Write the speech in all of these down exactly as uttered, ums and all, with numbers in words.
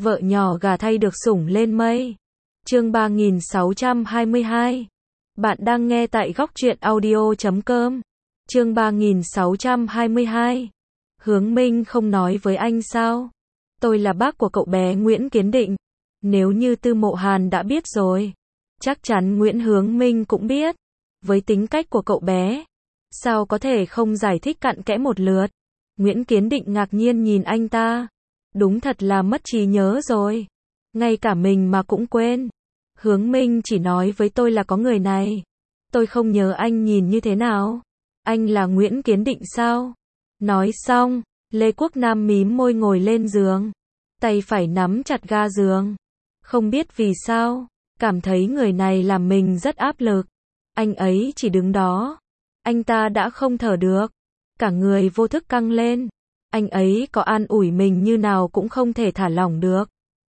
Vợ nhỏ gà thay được sủng lên mây. Chương ba nghìn sáu trăm hai mươi hai. Bạn đang nghe tại góc truyện audio chấm com. Chương ba nghìn sáu trăm hai mươi hai. Hướng Minh không nói với anh sao? Tôi là bác của cậu bé Nguyễn Kiến Định. Nếu như Tư Mộ Hàn đã biết rồi, chắc chắn Nguyễn Hướng Minh cũng biết. Với tính cách của cậu bé, sao có thể không giải thích cặn kẽ một lượt? Nguyễn Kiến Định ngạc nhiên nhìn anh ta. Đúng thật là mất trí nhớ rồi. Ngay cả mình mà cũng quên. Hướng Minh chỉ nói với tôi là có người này. Tôi không nhớ anh nhìn như thế nào. Anh là Nguyễn Kiến Định sao? Nói xong, Lê Quốc Nam mím môi ngồi lên giường. Tay phải nắm chặt ga giường. Không biết vì sao, cảm thấy người này làm mình rất áp lực. Anh ấy chỉ đứng đó. Anh ta đã không thở được. Cả người vô thức căng lên. Anh ấy có an ủi mình như nào cũng không thể thả lỏng được.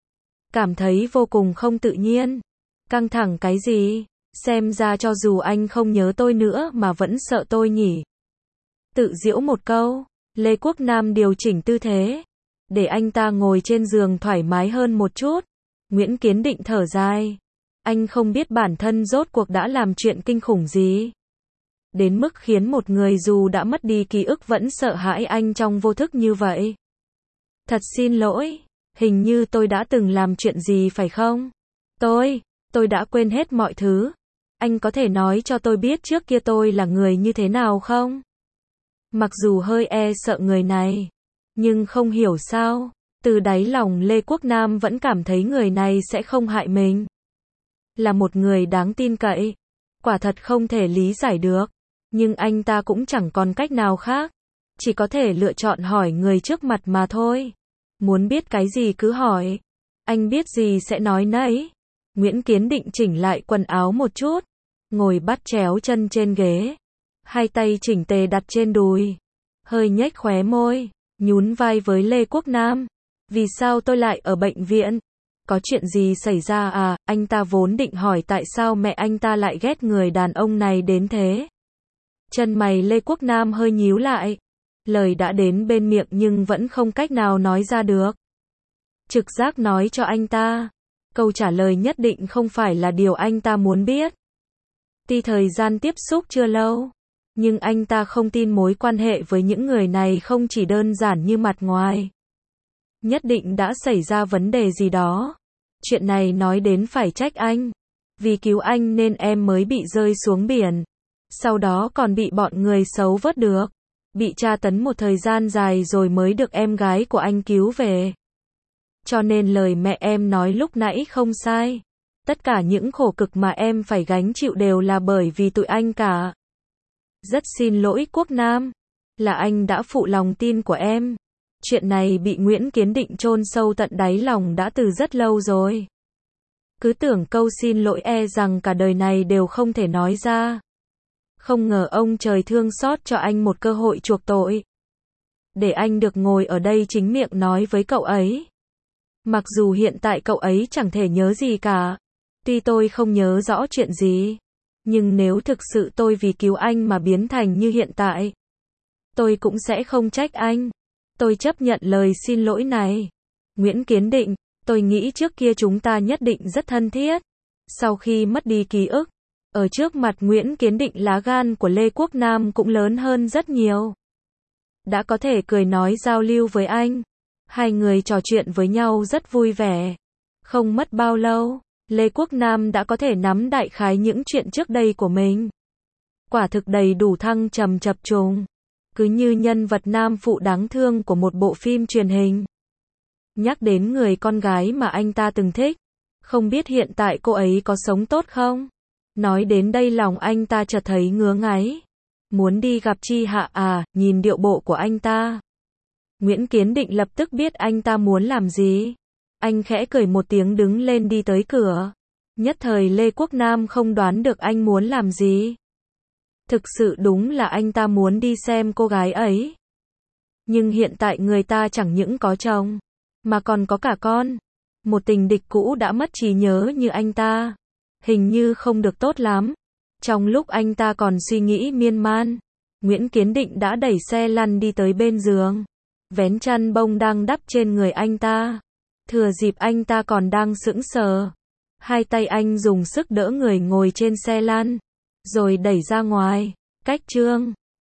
Cảm thấy vô cùng không tự nhiên. Căng thẳng cái gì? Xem ra cho dù anh không nhớ tôi nữa mà vẫn sợ tôi nhỉ. Tự giễu một câu, Lê Quốc Nam điều chỉnh tư thế, để anh ta ngồi trên giường thoải mái hơn một chút. Nguyễn Kiến Định thở dài. Anh không biết bản thân rốt cuộc đã làm chuyện kinh khủng gì. Đến mức khiến một người dù đã mất đi ký ức vẫn sợ hãi anh trong vô thức như vậy. Thật xin lỗi, hình như tôi đã từng làm chuyện gì phải không? Tôi, tôi đã quên hết mọi thứ. Anh có thể nói cho tôi biết trước kia tôi là người như thế nào không? Mặc dù hơi e sợ người này, nhưng không hiểu sao, từ đáy lòng Lê Quốc Nam vẫn cảm thấy người này sẽ không hại mình. Là một người đáng tin cậy. Quả thật không thể lý giải được. Nhưng anh ta cũng chẳng còn cách nào khác. Chỉ có thể lựa chọn hỏi người trước mặt mà thôi. Muốn biết cái gì cứ hỏi. Anh biết gì sẽ nói nấy. Nguyễn Kiến Định chỉnh lại quần áo một chút. Ngồi bắt chéo chân trên ghế. Hai tay chỉnh tề đặt trên đùi. Hơi nhếch khóe môi. Nhún vai với Lê Quốc Nam. Vì sao tôi lại ở bệnh viện? Có chuyện gì xảy ra à? Anh ta vốn định hỏi tại sao mẹ anh ta lại ghét người đàn ông này đến thế. Chân mày Lê Quốc Nam hơi nhíu lại. Lời đã đến bên miệng nhưng vẫn không cách nào nói ra được. Trực giác nói cho anh ta. Câu trả lời nhất định không phải là điều anh ta muốn biết. Tuy thời gian tiếp xúc chưa lâu, nhưng anh ta không tin mối quan hệ với những người này không chỉ đơn giản như mặt ngoài. Nhất định đã xảy ra vấn đề gì đó. Chuyện này nói đến phải trách anh. Vì cứu anh nên em mới bị rơi xuống biển. Sau đó còn bị bọn người xấu vớt được. Bị tra tấn một thời gian dài rồi mới được em gái của anh cứu về. Cho nên lời mẹ em nói lúc nãy không sai. Tất cả những khổ cực mà em phải gánh chịu đều là bởi vì tụi anh cả. Rất xin lỗi Quốc Nam. Là anh đã phụ lòng tin của em. Chuyện này bị Nguyễn Kiến Định chôn sâu tận đáy lòng đã từ rất lâu rồi. Cứ tưởng câu xin lỗi e rằng cả đời này đều không thể nói ra. Không ngờ ông trời thương xót cho anh một cơ hội chuộc tội. Để anh được ngồi ở đây chính miệng nói với cậu ấy. Mặc dù hiện tại cậu ấy chẳng thể nhớ gì cả. Tuy tôi không nhớ rõ chuyện gì. Nhưng nếu thực sự tôi vì cứu anh mà biến thành như hiện tại, tôi cũng sẽ không trách anh. Tôi chấp nhận lời xin lỗi này. Nguyễn Kiến Định, tôi nghĩ trước kia chúng ta nhất định rất thân thiết. Sau khi mất đi ký ức, ở trước mặt Nguyễn Kiến Định lá gan của Lê Quốc Nam cũng lớn hơn rất nhiều. Đã có thể cười nói giao lưu với anh. Hai người trò chuyện với nhau rất vui vẻ. Không mất bao lâu, Lê Quốc Nam đã có thể nắm đại khái những chuyện trước đây của mình. Quả thực đầy đủ thăng trầm chập trùng. Cứ như nhân vật nam phụ đáng thương của một bộ phim truyền hình. Nhắc đến người con gái mà anh ta từng thích. Không biết hiện tại cô ấy có sống tốt không? Nói đến đây lòng anh ta chợt thấy ngứa ngáy. Muốn đi gặp Chi Hạ à, nhìn điệu bộ của anh ta. Nguyễn Kiến Định lập tức biết anh ta muốn làm gì. Anh khẽ cười một tiếng đứng lên đi tới cửa. Nhất thời Lê Quốc Nam không đoán được anh muốn làm gì. Thực sự đúng là anh ta muốn đi xem cô gái ấy. Nhưng hiện tại người ta chẳng những có chồng, mà còn có cả con. Một tình địch cũ đã mất trí nhớ như anh ta. Hình như không được tốt lắm. Trong lúc anh ta còn suy nghĩ miên man, Nguyễn Kiến Định đã đẩy xe lăn đi tới bên giường. Vén chăn bông đang đắp trên người anh ta. Thừa dịp anh ta còn đang sững sờ, hai tay anh dùng sức đỡ người ngồi trên xe lăn, rồi đẩy ra ngoài. Cách Trương